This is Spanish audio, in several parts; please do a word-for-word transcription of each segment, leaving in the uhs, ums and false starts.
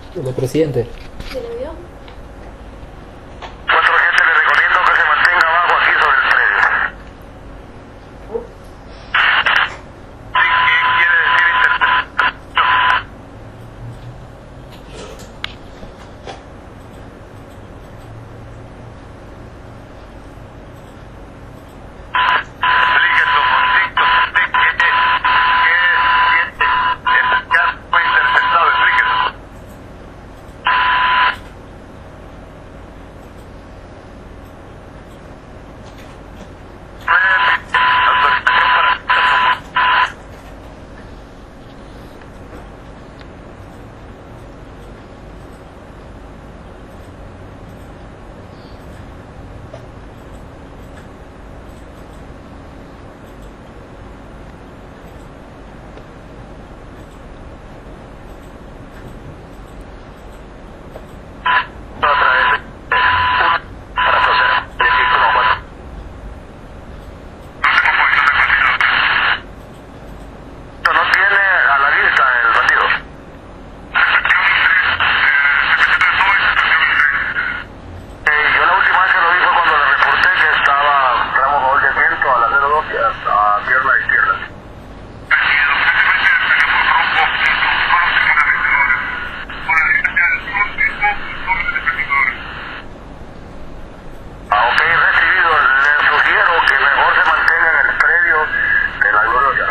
El presidente. ¿Se le vio? Cuatro gente le recomiendo que se mantenga abajo aquí sobre el predio. Sí, ¿qué quiere decir interceptación? Explíquenlo, Moncito. ¿Qué siente? El gas fue interceptado, explíquenlo. A pierna izquierda. Ah, ok, recibido. Le sugiero que mejor se mantenga en el predio de la Gloria.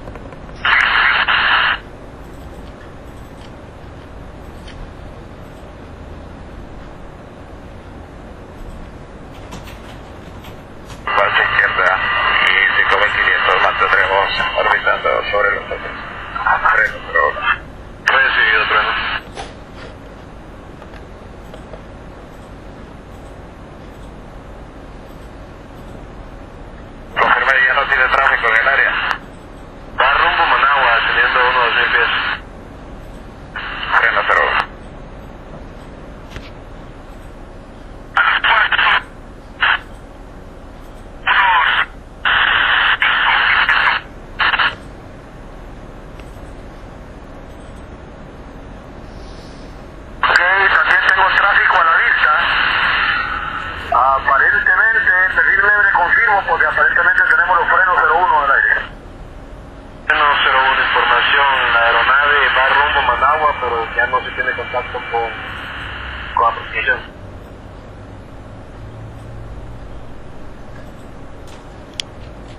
Base izquierda y cinco mil quinientos mantendremos orbitando sobre los otros. Recibido,